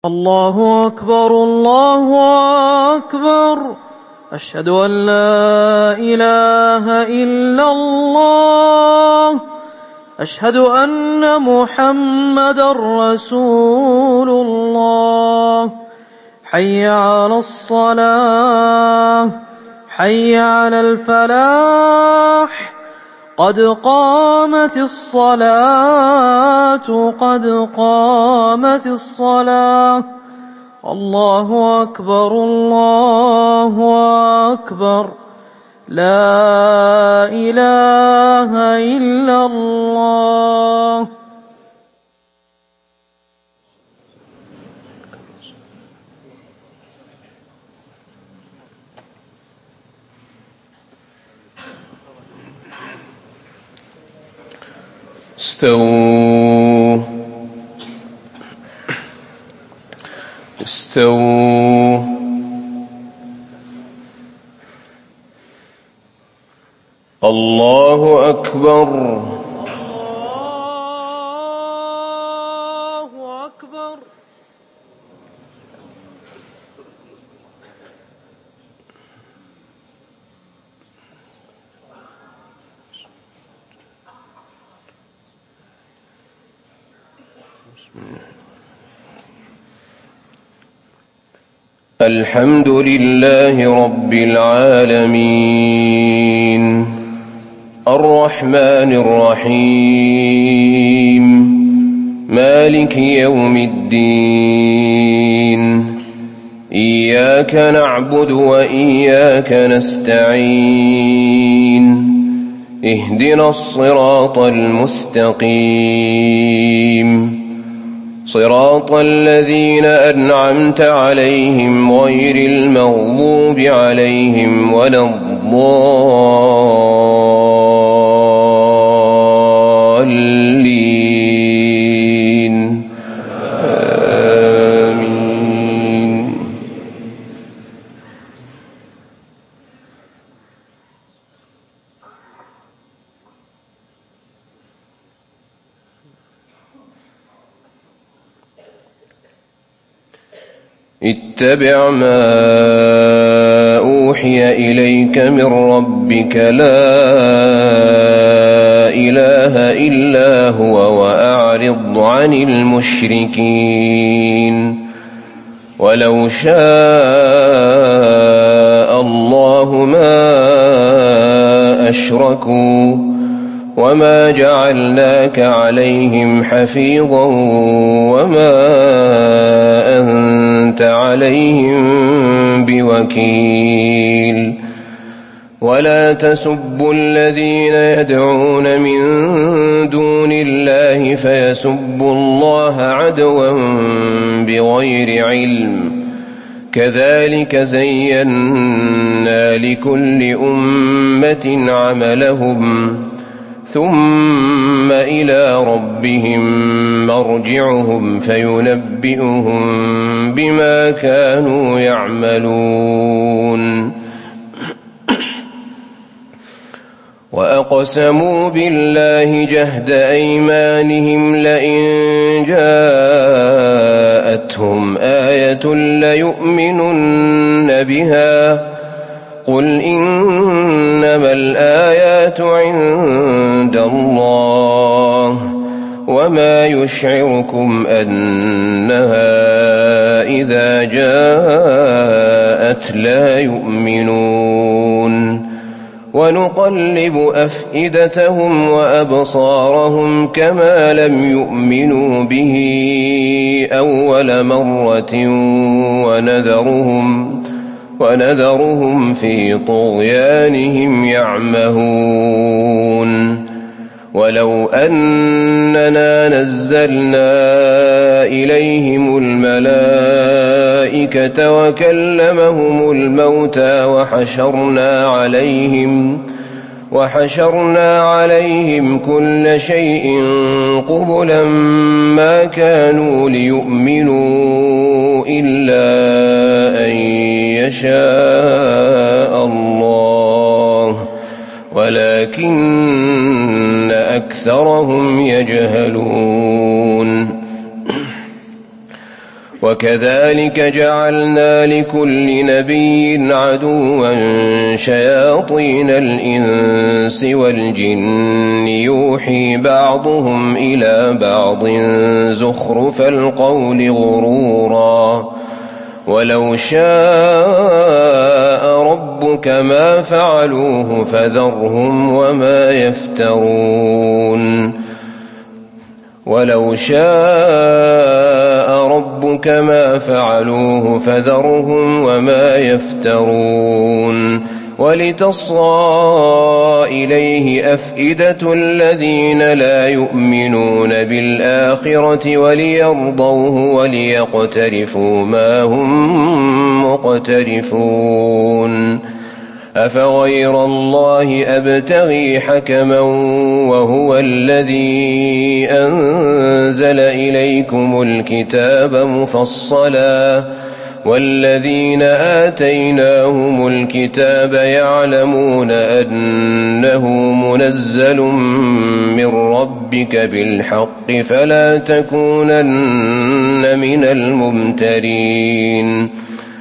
الله أكبر الله أكبر. أشهد أن لا إله إلا الله. أشهد أن محمدا رسول الله. حي على الصلاة، حي على الفلاح، قد قامت الصلاة، قد قامت الصلاة. الله أكبر الله أكبر. لا إله إلا الله. استووا استووا. الله أكبر الله أكبر. الحمد لله رب العالمين الرحمن الرحيم مالك يوم الدين. إياك نعبد وإياك نستعين. اهدنا الصراط المستقيم، صراط الذين أنعمت عليهم غير المغضوب عليهم ولا الضالين. آمين. اتبع ما أوحي إليك من ربك لا إله إلا هو وأعرض عن المشركين. ولو شاء الله ما أشركوا وما جعلناك عليهم حفيظا وما أنت عليهم بوكيل. ولا تسبوا الذين يدعون من دون الله فيسبوا الله عدوا بغير علم. كذلك زينا لكل أمة عملهم ثم إلى ربهم مرجعهم فينبئهم بما كانوا يعملون. وأقسموا بالله جهد أيمانهم لئن جاءتهم آية ليؤمنن بها. قل إنما الآيات عند الله وما يشعركم أنها إذا جاءت لا يؤمنون. ونقلب أفئدتهم وأبصارهم كما لم يؤمنوا به أول مرة ونذرهم في طغيانهم يعمهون. ولو أننا نزلنا إليهم الملائكة وكلمهم الموتى وحشرنا عليهم كل شيء قبلا ما كانوا ليؤمنوا إلا أن يشاء الله ولكن أكثرهم يجهلون. وكذلك جعلنا لكل نبي عدوا شياطين الإنس والجن يوحي بعضهم إلى بعض زخرف القول غرورا ولو شاء ربك ما فعلوه فذرهم وما يفترون ولو شاء ربك ما فعلوه فذرهم وما يفترون ولتصغى إليه أفئدة الذين لا يؤمنون بالآخرة وليرضوه وليقترفوا ما هم مقترفون أفغير الله أبتغي حكما وهو الذي أنزل إليكم الكتاب مفصلا والذين آتيناهم الكتاب يعلمون أنه منزل من ربك بالحق فلا تكونن من الممترين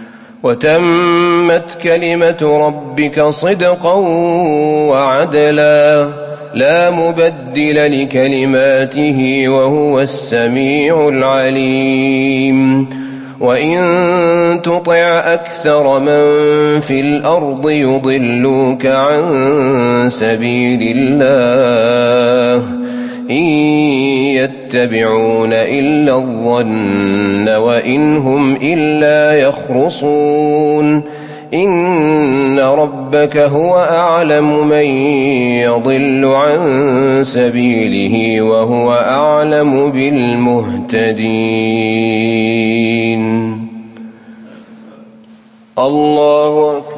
وتمت كلمة ربك صدقا وعدلا لا مبدل لكلماته وهو السميع العليم وإن تطع أكثر من في الأرض يضلوك عن سبيل الله إن يتبعون إلا الظن وإن هم إلا يخرصون إن ربك هو أعلم من يضل عن سبيله وهو أعلم بالمهتدين. الله أكبر.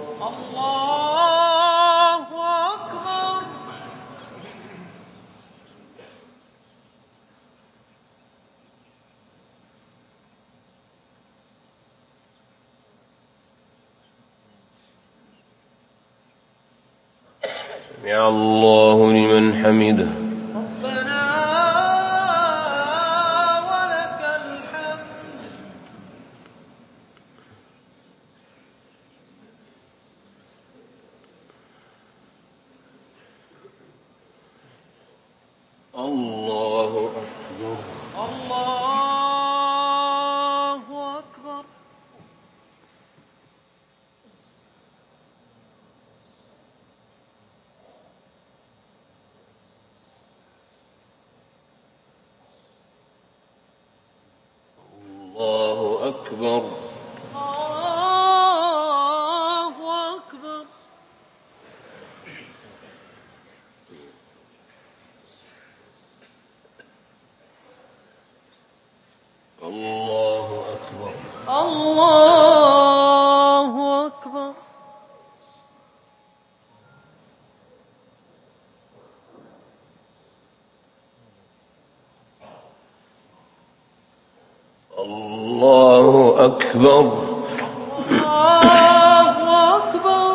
سمع الله لمن حمده. ربنا ولك الحمد. الله أكبر. الله أكبر. الله أكبر. الله أكبر. الله أكبر. الله أكبر. الله أكبر. الله أكبر.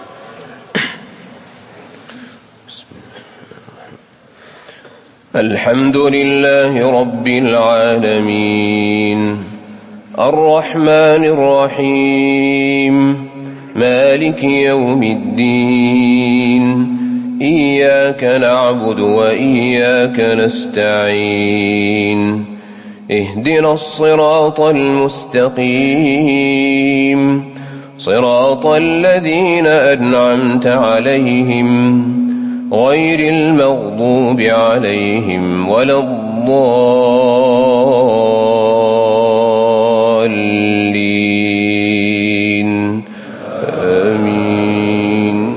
الحمد لله رب العالمين الرحمن الرحيم مالك يوم الدين إياك نعبد وإياك نستعين اهدنا الصراط المستقيم صراط الذين أنعمت عليهم غير المغضوب عليهم ولا الضالين آمين.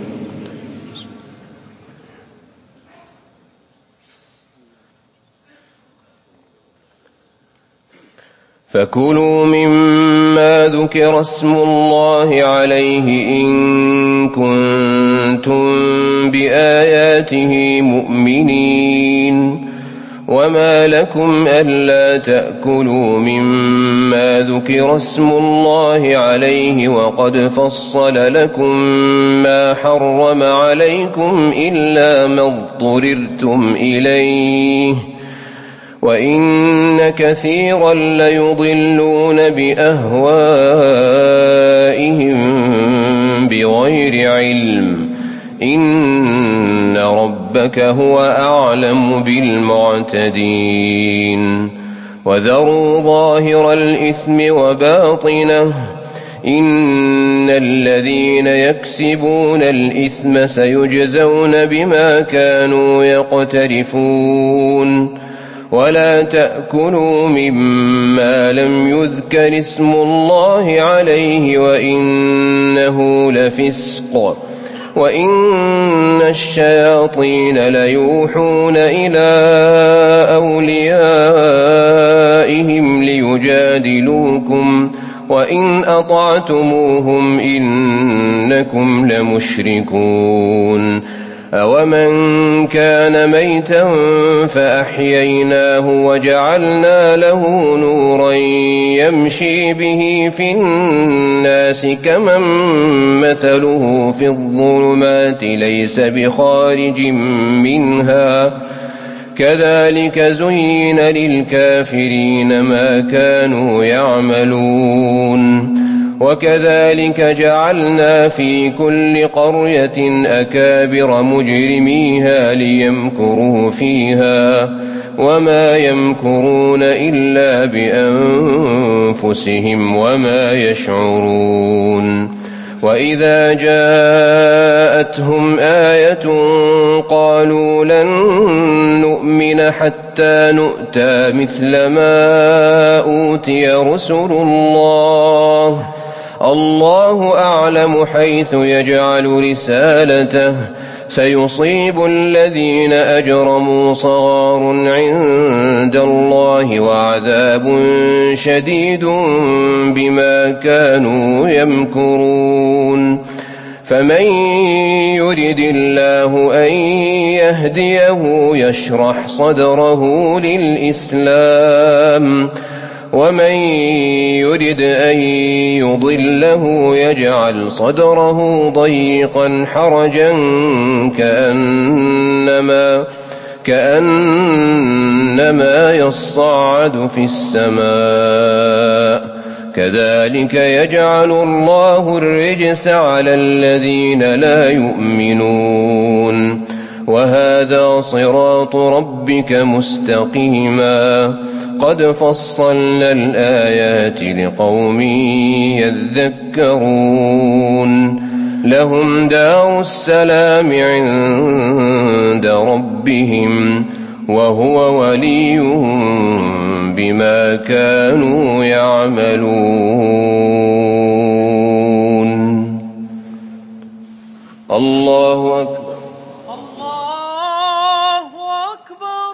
فكلوا مما ذكر اسم الله عليه إن كنتم بآياته مؤمنين وما لكم ألا تأكلوا مما ذكر اسم الله عليه وقد فصل لكم ما حرم عليكم إلا ما اضطررتم إليه وإن كثيرا ليضلون بأهوائهم بغير علم إن ربك هو أعلم بالمعتدين وذروا ظاهر الإثم وباطنه إن الذين يكسبون الإثم سيجزون بما كانوا يقترفون ولا تأكلوا مما لم يذكر اسم الله عليه وإنه لفسق وإن الشياطين ليوحون إلى أوليائهم ليجادلوكم وإن أطعتموهم إنكم لمشركون أومن كان ميتا فأحييناه وجعلنا له نورا يمشي به في الناس كمن مثله في الظلمات ليس بخارج منها كذلك زين للكافرين ما كانوا يعملون وكذلك جعلنا في كل قرية أكابر مجرميها ليمكروا فيها وما يمكرون إلا بأنفسهم وما يشعرون وإذا جاءتهم آية قالوا لن نؤمن حتى نؤتى مثل ما أوتي رسل الله أعلم حيث يجعل رسالته سيصيب الذين أجرموا صغار عند الله وعذاب شديد بما كانوا يمكرون فمن يرد الله أن يهديه يشرح صدره للإسلام ومن يرد أن يضله يجعل صدره ضيقا حرجا كأنما يصعد في السماء كذلك يجعل الله الرجس على الذين لا يؤمنون وهذا صراط ربك مستقيما قد فصلنا الآيات لقوم يذكرون لهم دار السلام عند ربهم وهو وليهم بما كانوا يعملون الله أكبر الله أكبر.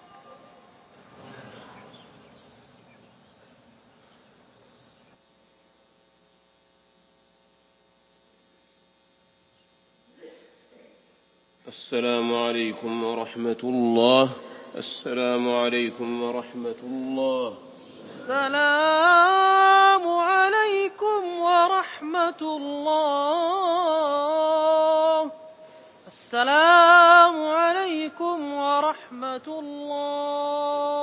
السلام عليكم ورحمة الله. السلام عليكم ورحمة الله. السلام عليكم ورحمة الله. السلام عليكم ورحمة الله.